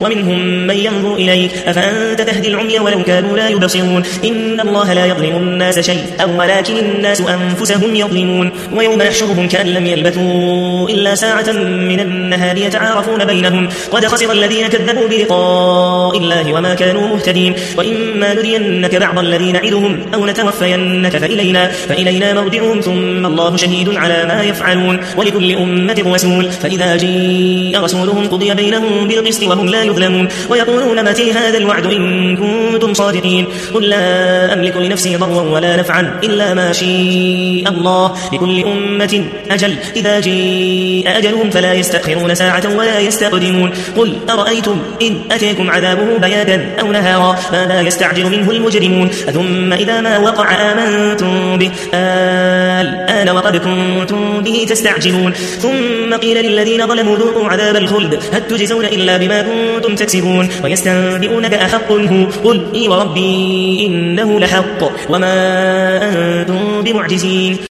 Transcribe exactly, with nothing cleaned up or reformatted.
ومنهم من ينظر إليك أفأنت تهدي العمي ولو كانوا لا يبصرون إن الله لا يظلم الناس شيء أو ولكن الناس أنفسهم يظلمون ويوم يحشرهم كأن لم يلبثوا إلا ساعة من النهار يتعارفون بينهم قد خسر الذين كذبوا بلقاء الله وما كانوا مهتدين وإما نرينك بعض الذي نعدهم أو نتوفينك فإلينا, فإلينا مرجعهم ثم الله شهيد على ما يفعلون ولكل أمة رسول فإذا جاء رسولهم قضي بينهم بالقسط وهم لا يظلمون ويقولون متى هذا الوعد إن كنتم صادقين قل لا أملك لنفسي ضرا ولا نفعا إلا ما شاء الله لكل أمة أجل إذا جاء أجلهم فلا يستأخرون ساعة ولا يستقدمون قل أرأيتم إن أتيكم عذابه بياتا أو نهارا ماذا يستعجل منه المجرمون ثم إذا ما وقع آمنتم به الآن وقد كنتم به تستعجلون ثم قيل للذين ظلموا ذوقوا عذاب الخلد هل تجزون إلا بما كنتم تكسبون ويستنبئونك أحق هو قل إي وربي إنه لحق وما أنتم بمعجزين